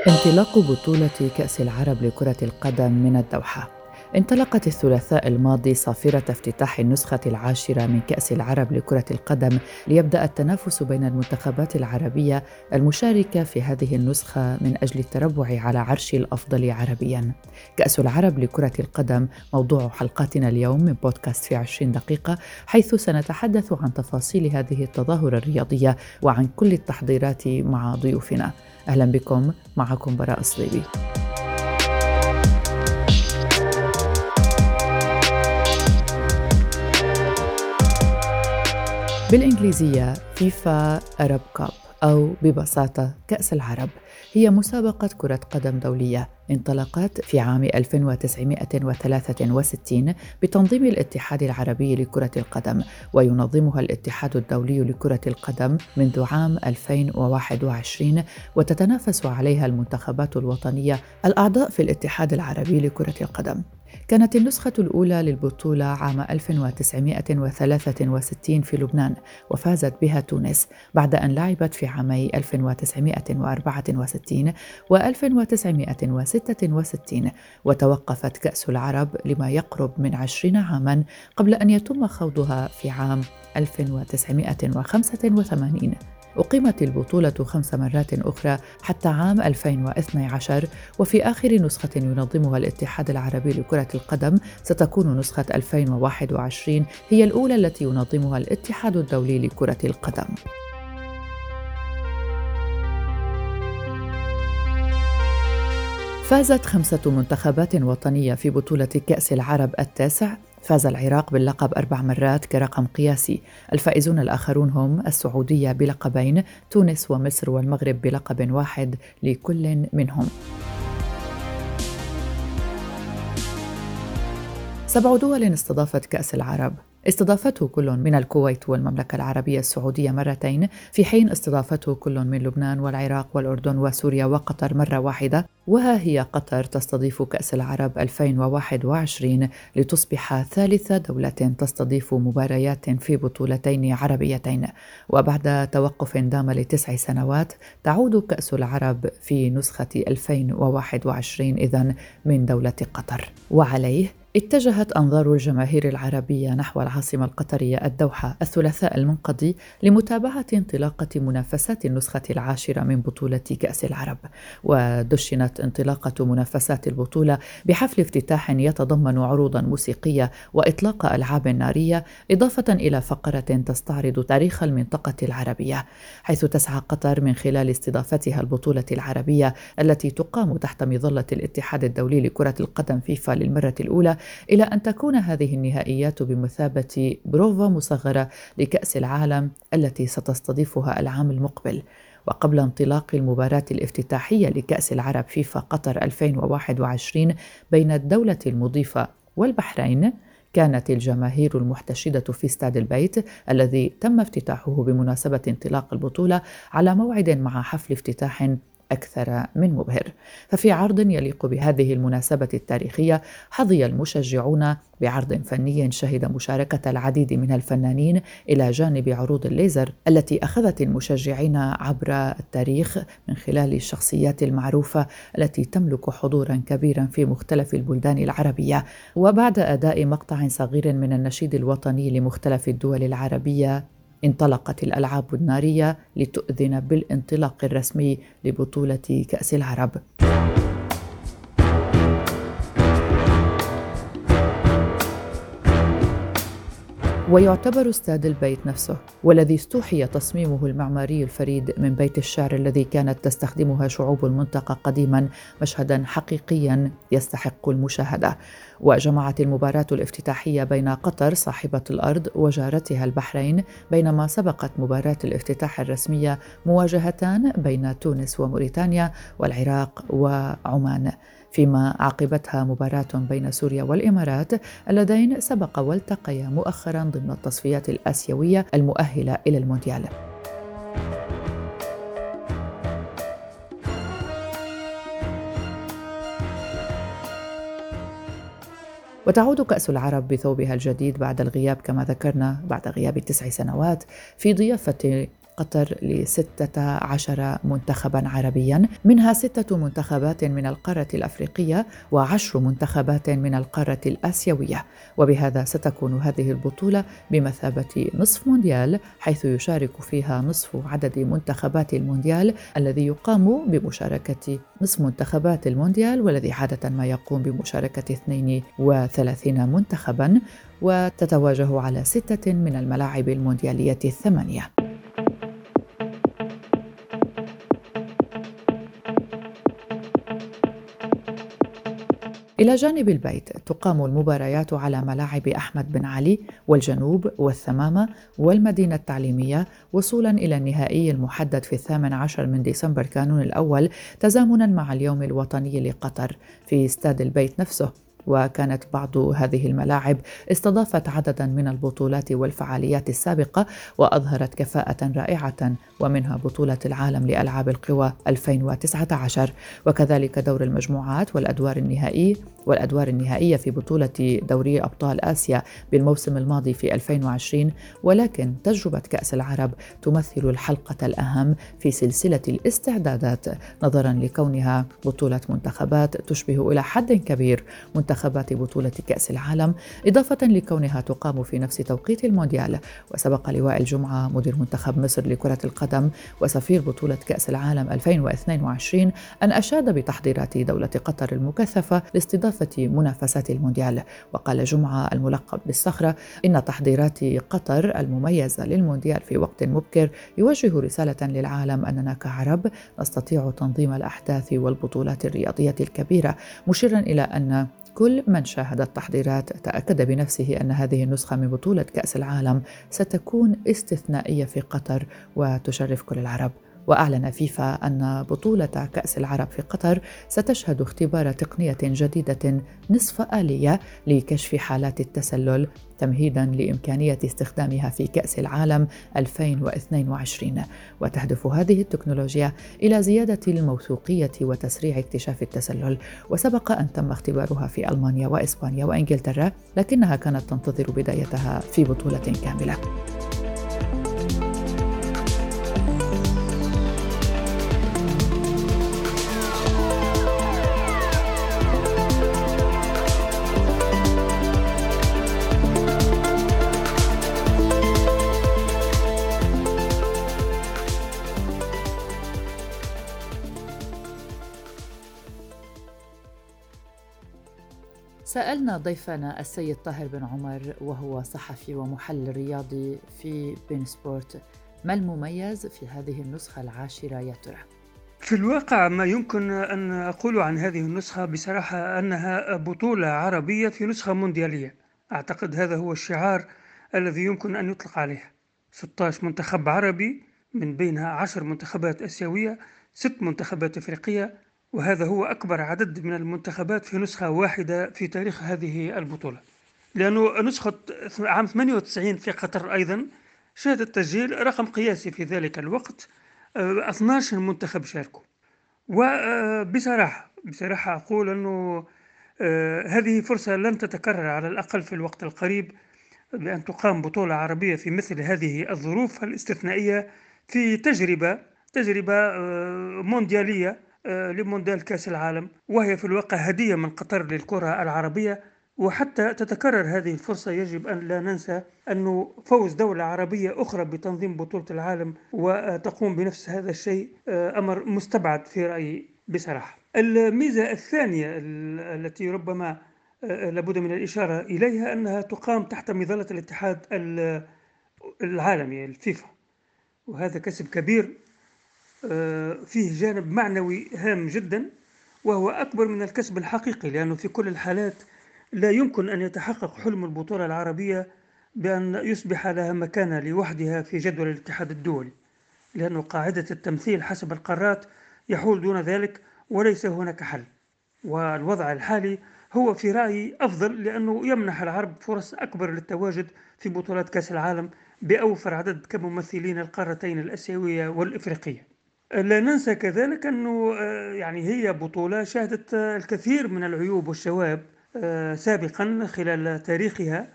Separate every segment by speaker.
Speaker 1: انطلاق بطولة كأس العرب لكرة القدم من الدوحة. انطلقت الثلاثاء الماضي صافرة افتتاح النسخة العاشرة من كأس العرب لكرة القدم، ليبدأ التنافس بين المنتخبات العربية المشاركة في هذه النسخة من أجل التربع على عرش الأفضل عربياً. كأس العرب لكرة القدم موضوع حلقاتنا اليوم من بودكاست في 20 دقيقة، حيث سنتحدث عن تفاصيل هذه التظاهرة الرياضية وعن كل التحضيرات مع ضيوفنا. أهلا بكم، معكم براء الصليبي. بالإنجليزية فيفا أرب كاب، أو ببساطة كأس العرب، هي مسابقة كرة قدم دولية انطلقت في عام 1963 بتنظيم الاتحاد العربي لكرة القدم، وينظمها الاتحاد الدولي لكرة القدم منذ عام 2021، وتتنافس عليها المنتخبات الوطنية الأعضاء في الاتحاد العربي لكرة القدم. كانت النسخة الأولى للبطولة عام 1963 في لبنان، وفازت بها تونس بعد أن لعبت في عامي 1964 و 1966، وتوقفت كأس العرب لما يقرب من 20 عاماً قبل أن يتم خوضها في عام 1985. أقيمت البطولة 5 مرات أخرى حتى عام 2012، وفي آخر نسخة ينظمها الاتحاد العربي لكرة القدم ستكون نسخة 2021 هي الأولى التي ينظمها الاتحاد الدولي لكرة القدم. فازت 5 منتخبات وطنية في بطولة كأس العرب التاسع. فاز العراق باللقب 4 مرات كرقم قياسي. الفائزون الآخرون هم السعودية بلقبين، تونس ومصر والمغرب بلقب واحد لكل منهم. 7 دول استضافت كأس العرب، استضافته كل من الكويت والمملكة العربية السعودية مرتين، في حين استضافته كل من لبنان والعراق والأردن وسوريا وقطر مرة واحدة. وها هي قطر تستضيف كأس العرب 2021 لتصبح ثالث دولة تستضيف مباريات في بطولتين عربيتين، وبعد توقف دام ل9 سنوات تعود كأس العرب في نسخة 2021 إذن من دولة قطر. وعليه اتجهت أنظار الجماهير العربية نحو العاصمة القطرية الدوحة الثلاثاء المنقضي لمتابعة انطلاقة منافسات النسخة العاشرة من بطولة كأس العرب. ودشنت انطلاقة منافسات البطولة بحفل افتتاح يتضمن عروضا موسيقية وإطلاق ألعاب نارية، إضافة إلى فقرة تستعرض تاريخ المنطقة العربية، حيث تسعى قطر من خلال استضافتها البطولة العربية التي تقام تحت مظلة الاتحاد الدولي لكرة القدم فيفا للمرة الأولى إلى أن تكون هذه النهائيات بمثابة بروفا مصغرة لكأس العالم التي ستستضيفها العام المقبل. وقبل انطلاق المباراة الافتتاحية لكأس العرب فيفا قطر 2021 بين الدولة المضيفة والبحرين، كانت الجماهير المحتشدة في استاد البيت الذي تم افتتاحه بمناسبة انطلاق البطولة على موعد مع حفل افتتاح أكثر من مبهر. ففي عرض يليق بهذه المناسبة التاريخية حظي المشجعون بعرض فني شهد مشاركة العديد من الفنانين إلى جانب عروض الليزر التي أخذت المشجعين عبر التاريخ من خلال الشخصيات المعروفة التي تملك حضورا كبيرا في مختلف البلدان العربية. وبعد أداء مقطع صغير من النشيد الوطني لمختلف الدول العربية، انطلقت الألعاب النارية لتؤذن بالانطلاق الرسمي لبطولة كأس العرب. ويعتبر استاد البيت نفسه، والذي استوحي تصميمه المعماري الفريد من بيت الشعر الذي كانت تستخدمها شعوب المنطقة قديما، مشهدا حقيقيا يستحق المشاهدة. وجمعت المباراة الافتتاحية بين قطر صاحبة الأرض وجارتها البحرين، بينما سبقت مباراة الافتتاح الرسمية مواجهتان بين تونس وموريتانيا والعراق وعمان، فيما عقبتها مباراة بين سوريا والإمارات اللذين سبق والتقيا مؤخرا ضمن التصفيات الآسيوية المؤهلة إلى المونديال. وتعود كأس العرب بثوبها الجديد بعد الغياب كما ذكرنا، بعد غياب 9 سنوات، في ضيافة قطر ل16 منتخبا عربيا، منها 6 منتخبات من القارة الأفريقية و10 منتخبات من القارة الآسيوية. وبهذا ستكون هذه البطولة بمثابة نصف مونديال، حيث يشارك فيها نصف عدد منتخبات المونديال الذي يقام بمشاركة نصف منتخبات المونديال، والذي عادة ما يقوم بمشاركة 32 منتخباً، وتتواجه على 6 من الملاعب المونديالية ال8. إلى جانب البيت تقام المباريات على ملاعب أحمد بن علي والجنوب والثمامة والمدينة التعليمية، وصولا إلى النهائي المحدد في 18 من ديسمبر كانون الأول، تزامنا مع اليوم الوطني لقطر في استاد البيت نفسه. وكانت بعض هذه الملاعب استضافت عددا من البطولات والفعاليات السابقة وأظهرت كفاءة رائعة، ومنها بطولة العالم لألعاب القوى 2019، وكذلك دور المجموعات والأدوار النهائية في بطولة دوري أبطال آسيا بالموسم الماضي في 2020. ولكن تجربة كأس العرب تمثل الحلقة الأهم في سلسلة الاستعدادات، نظرا لكونها بطولة منتخبات تشبه إلى حد كبير منتخبات بطولة كأس العالم، إضافة لكونها تقام في نفس توقيت المونديال. وسبق لواء الجمعة مدير منتخب مصر لكرة القدم وسفير بطولة كأس العالم 2022 أن أشاد بتحضيرات دولة قطر المكثفة لاستضافة منافسات المونديال. وقال جمعة الملقب بالصخرة إن تحضيرات قطر المميزة للمونديال في وقت مبكر يوجه رسالة للعالم أننا كعرب نستطيع تنظيم الأحداث والبطولات الرياضية الكبيرة، مشيرا إلى أن كل من شاهد التحضيرات تأكد بنفسه أن هذه النسخة من بطولة كأس العالم ستكون استثنائية في قطر وتشرف كل العرب. وأعلن فيفا أن بطولة كأس العرب في قطر ستشهد اختبار تقنية جديدة نصف آلية لكشف حالات التسلل، تمهيداً لإمكانية استخدامها في كأس العالم 2022. وتهدف هذه التكنولوجيا إلى زيادة الموثوقية وتسريع اكتشاف التسلل، وسبق أن تم اختبارها في ألمانيا وإسبانيا وإنجلترا، لكنها كانت تنتظر بدايتها في بطولة كاملة. سألنا ضيفنا السيد طاهر بن عمر، وهو صحفي ومحلل رياضي في بين سبورت، ما المميز في هذه النسخة العاشرة يا ترى؟
Speaker 2: في الواقع ما يمكن أن أقول عن هذه النسخة بصراحة أنها بطولة عربية في نسخة مونديالية. أعتقد هذا هو الشعار الذي يمكن أن يطلق عليه. 16 منتخب عربي، من بينها 10 منتخبات آسيوية، 6 منتخبات أفريقية، وهذا هو أكبر عدد من المنتخبات في نسخة واحدة في تاريخ هذه البطولة، لأنه نسخة عام 98 في قطر أيضا شهدت تسجيل رقم قياسي في ذلك الوقت، 12 منتخب شاركوا. وبصراحة أقول أنه هذه فرصة لن تتكرر على الأقل في الوقت القريب، بأن تقام بطولة عربية في مثل هذه الظروف الاستثنائية، في تجربة مونديالية لمونديال كأس العالم، وهي في الواقع هدية من قطر للكرة العربية. وحتى تتكرر هذه الفرصة يجب أن لا ننسى أنه فوز دولة عربية أخرى بتنظيم بطولة العالم وتقوم بنفس هذا الشيء أمر مستبعد في رأيي بصراحة. الميزة الثانية التي ربما لابد من الإشارة إليها أنها تقام تحت مظلة الاتحاد العالمي الفيفا، وهذا كسب كبير فيه جانب معنوي هام جدا، وهو أكبر من الكسب الحقيقي، لأنه في كل الحالات لا يمكن أن يتحقق حلم البطولة العربية بأن يصبح لها مكانة لوحدها في جدول الاتحاد الدولي، لأن قاعدة التمثيل حسب القارات يحول دون ذلك وليس هناك حل. والوضع الحالي هو في رأيي أفضل، لأنه يمنح العرب فرص أكبر للتواجد في بطولات كأس العالم بأوفر عدد كممثلين القارتين الآسيوية والإفريقية. لا ننسى كذلك أنه يعني هي بطولة شهدت الكثير من العيوب والشوائب سابقا خلال تاريخها،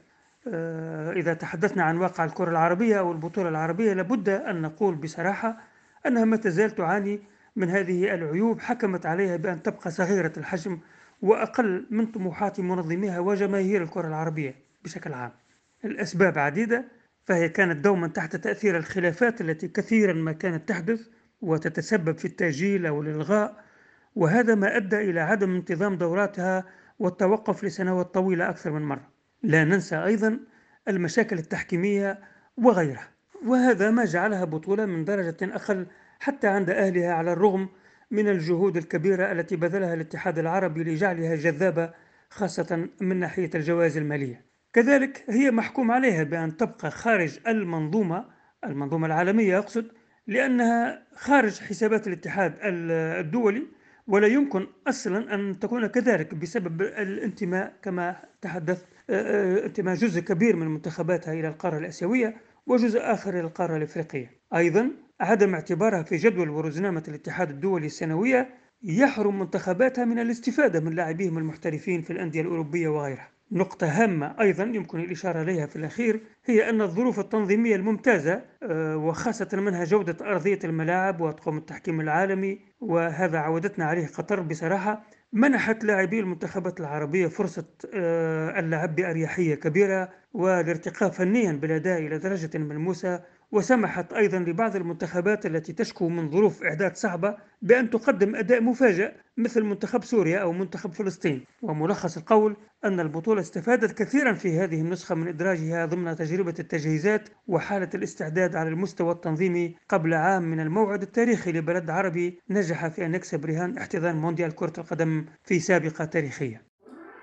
Speaker 2: إذا تحدثنا عن واقع الكرة العربية أو البطولة العربية لابد أن نقول بصراحة أنها ما تزال تعاني من هذه العيوب حكمت عليها بأن تبقى صغيرة الحجم وأقل من طموحات منظميها وجماهير الكرة العربية بشكل عام. الأسباب عديدة، فهي كانت دوما تحت تأثير الخلافات التي كثيرا ما كانت تحدث وتتسبب في التأجيل أو الإلغاء، وهذا ما أدى إلى عدم انتظام دوراتها والتوقف لسنوات طويلة أكثر من مرة. لا ننسى أيضا المشاكل التحكيمية وغيرها، وهذا ما جعلها بطولة من درجة أقل حتى عند أهلها، على الرغم من الجهود الكبيرة التي بذلها الاتحاد العربي لجعلها جذابة خاصة من ناحية الجوائز المالية. كذلك هي محكوم عليها بأن تبقى خارج المنظومة العالمية أقصد، لأنها خارج حسابات الاتحاد الدولي، ولا يمكن أصلا أن تكون كذلك بسبب الانتماء كما تحدث، انتماء جزء كبير من منتخباتها إلى القارة الآسيوية وجزء آخر إلى القارة الإفريقية. أيضا عدم اعتبارها في جدول ورزنامة الاتحاد الدولي السنوية يحرم منتخباتها من الاستفادة من لاعبيهم المحترفين في الأندية الأوروبية وغيرها. نقطة هامة أيضا يمكن الإشارة إليها في الأخير هي أن الظروف التنظيمية الممتازة وخاصة منها جودة أرضية الملاعب وطقم التحكيم العالمي، وهذا عودتنا عليه قطر بصراحة، منحت لاعبي المنتخبات العربية فرصة اللعب بأريحية كبيرة والارتقاء فنيا بالأداء إلى درجة ملموسة، وسمحت أيضا لبعض المنتخبات التي تشكو من ظروف إعداد صعبة بأن تقدم أداء مفاجئ مثل منتخب سوريا أو منتخب فلسطين. وملخص القول أن البطولة استفادت كثيرا في هذه النسخة من إدراجها ضمن تجربة التجهيزات وحالة الاستعداد على المستوى التنظيمي قبل عام من الموعد التاريخي لبلد عربي نجح في أن يكسب رهان احتضان مونديال كرة القدم في سابقة تاريخية.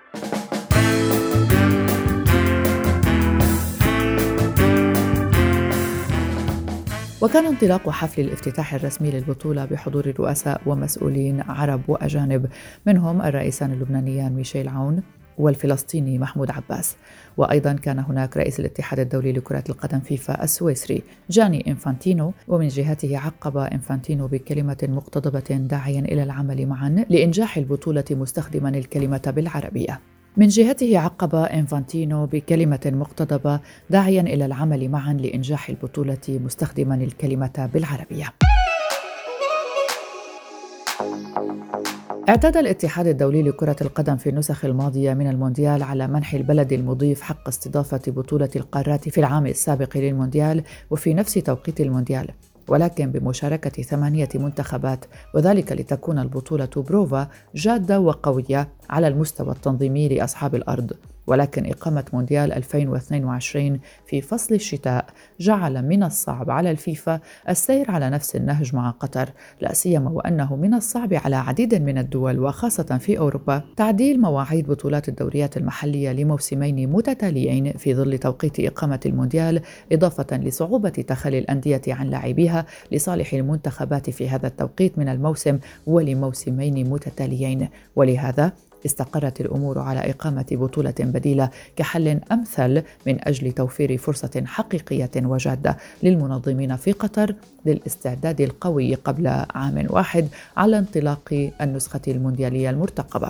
Speaker 1: وكان انطلاق حفل الافتتاح الرسمي للبطولة بحضور رؤساء ومسؤولين عرب وأجانب، منهم الرئيسان اللبنانيان ميشيل عون والفلسطيني محمود عباس، وأيضا كان هناك رئيس الاتحاد الدولي لكرة القدم فيفا السويسري جاني إنفانتينو، ومن جهته عقب إنفانتينو بكلمة مقتضبة داعيا إلى العمل معا لإنجاح البطولة مستخدما الكلمة بالعربية. من جهته عقب إنفانتينو بكلمة مقتضبة داعيا إلى العمل معا لإنجاح البطولة مستخدما الكلمة بالعربية. اعتاد الاتحاد الدولي لكرة القدم في النسخ الماضية من المونديال على منح البلد المضيف حق استضافة بطولة القارات في العام السابق للمونديال وفي نفس توقيت المونديال، ولكن بمشاركة 8 منتخبات، وذلك لتكون البطولة بروفا جادة وقوية على المستوى التنظيمي لأصحاب الأرض. ولكن إقامة مونديال 2022 في فصل الشتاء جعل من الصعب على الفيفا السير على نفس النهج مع قطر، لا سيما وأنه من الصعب على عديد من الدول وخاصة في أوروبا تعديل مواعيد بطولات الدوريات المحلية لموسمين متتاليين في ظل توقيت إقامة المونديال، إضافة لصعوبة تخلي الأندية عن لاعبيها لصالح المنتخبات في هذا التوقيت من الموسم ولموسمين متتاليين. ولهذا استقرت الأمور على إقامة بطولة بديلة كحل أمثل من أجل توفير فرصة حقيقية وجادة للمنظمين في قطر للاستعداد القوي قبل عام واحد على انطلاق النسخة المونديالية المرتقبة.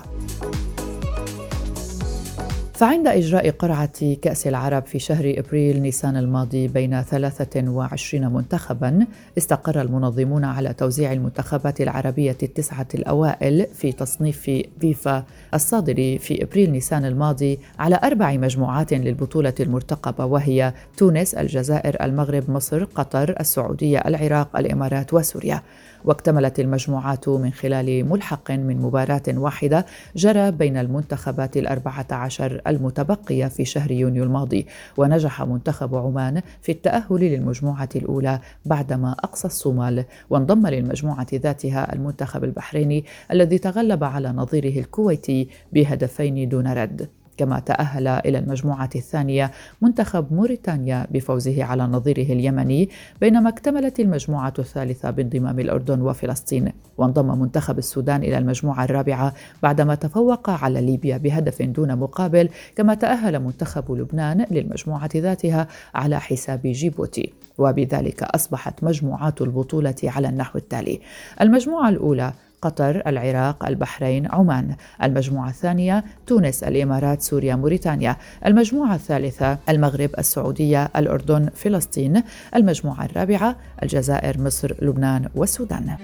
Speaker 1: فعند إجراء قرعة كأس العرب في شهر أبريل نيسان الماضي بين 23 منتخباً، استقر المنظمون على توزيع المنتخبات العربية 9 الأوائل في تصنيف فيفا الصادر في أبريل نيسان الماضي على 4 مجموعات للبطولة المرتقبة، وهي تونس، الجزائر، المغرب، مصر، قطر، السعودية، العراق، الإمارات وسوريا. واكتملت المجموعات من خلال ملحق من مباراة واحدة جرى بين المنتخبات 14 المتبقية في شهر يونيو الماضي، ونجح منتخب عمان في التأهل للمجموعة الأولى بعدما أقصى الصومال، وانضم للمجموعة ذاتها المنتخب البحريني الذي تغلب على نظيره الكويتي ب2 دون رد. كما تأهل إلى المجموعة الثانية منتخب موريتانيا بفوزه على نظيره اليمني، بينما اكتملت المجموعة الثالثة بانضمام الأردن وفلسطين. وانضم منتخب السودان إلى المجموعة الرابعة بعدما تفوق على ليبيا ب1 دون مقابل. كما تأهل منتخب لبنان للمجموعة ذاتها على حساب جيبوتي. وبذلك أصبحت مجموعات البطولة على النحو التالي: المجموعة الأولى قطر، العراق، البحرين، عمان. المجموعة الثانية تونس، الإمارات، سوريا، موريتانيا. المجموعة الثالثة المغرب، السعودية، الأردن، فلسطين. المجموعة الرابعة الجزائر، مصر، لبنان والسودان.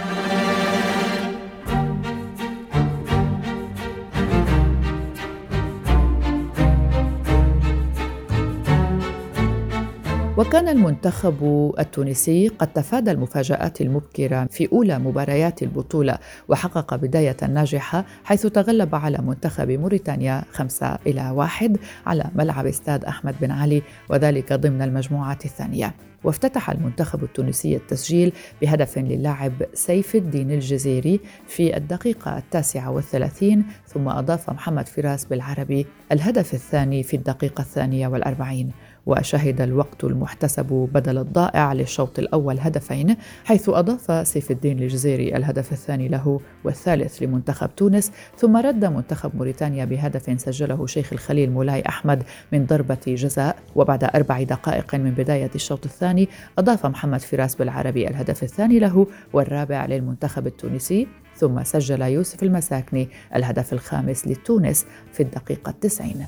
Speaker 1: وكان المنتخب التونسي قد تفادى المفاجآت المبكرة في أولى مباريات البطولة وحقق بداية ناجحة، حيث تغلب على منتخب موريتانيا 5-1 على ملعب استاد أحمد بن علي، وذلك ضمن المجموعة الثانية. وافتتح المنتخب التونسي التسجيل بهدف للاعب سيف الدين الجزيري في الدقيقة 39، ثم أضاف محمد فراس بالعربي الهدف الثاني في الدقيقة 42. وشهد الوقت المحتسب بدل الضائع للشوط الأول هدفين، حيث أضاف سيف الدين الجزيري الهدف الثاني له والثالث لمنتخب تونس، ثم رد منتخب موريتانيا بهدف سجله شيخ الخليل مولاي أحمد من ضربة جزاء. وبعد 4 دقائق من بداية الشوط الثاني أضاف محمد فراس بالعربي الهدف الثاني له والرابع للمنتخب التونسي، ثم سجل يوسف المساكني الهدف الخامس لتونس في الدقيقة 90.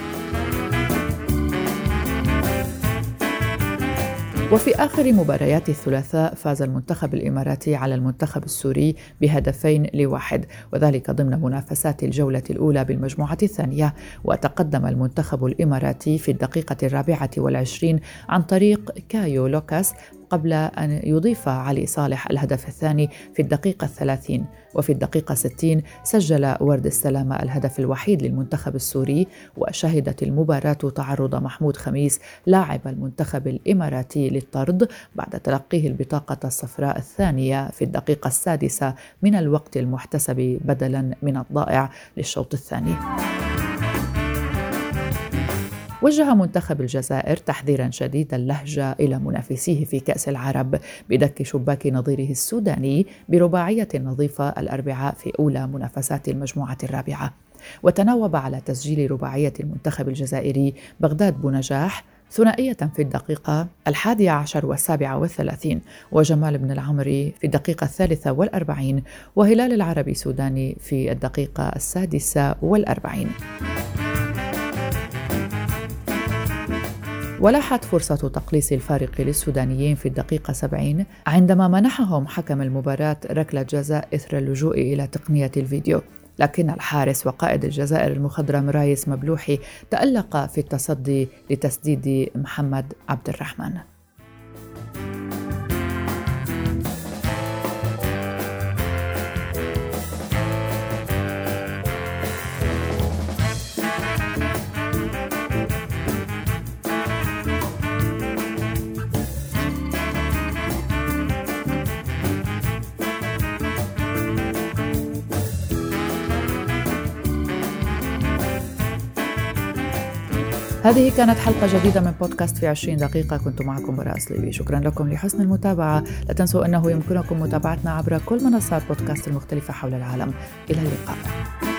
Speaker 1: وفي آخر مباريات الثلاثاء فاز المنتخب الإماراتي على المنتخب السوري ب2-1، وذلك ضمن منافسات الجولة الأولى بالمجموعة الثانية. وتقدم المنتخب الإماراتي في الدقيقة 24 عن طريق كايو لوكاس، قبل أن يضيف علي صالح الهدف الثاني في الدقيقة 30، وفي الدقيقة 60 سجل ورد السلامة الهدف الوحيد للمنتخب السوري. وشهدت المباراة تعرض محمود خميس لاعب المنتخب الإماراتي للطرد بعد تلقيه البطاقة الصفراء الثانية في الدقيقة 6 من الوقت المحتسب بدلاً من الضائع للشوط الثاني. وجه منتخب الجزائر تحذيراً شديد اللهجة إلى منافسيه في كأس العرب بدك شباك نظيره السوداني برباعية نظيفة الأربعاء في أولى منافسات المجموعة الرابعة. وتناوب على تسجيل رباعية المنتخب الجزائري بغداد بونجاح ثنائية في الدقيقة 11 و37، وجمال بن العمري في الدقيقة 43، وهلال العربي سوداني في الدقيقة 46. ولاحت فرصة تقليص الفارق للسودانيين في الدقيقة 70 عندما منحهم حكم المباراة ركلة جزاء إثر اللجوء إلى تقنية الفيديو، لكن الحارس وقائد الجزائر المخضرم رايس مبلوحي تألق في التصدي لتسديد محمد عبد الرحمن. هذه كانت حلقة جديدة من بودكاست في 20 دقيقة، كنت معكم براء صليبي. شكرا لكم لحسن المتابعة. لا تنسوا أنه يمكنكم متابعتنا عبر كل منصات بودكاست المختلفة حول العالم. إلى اللقاء.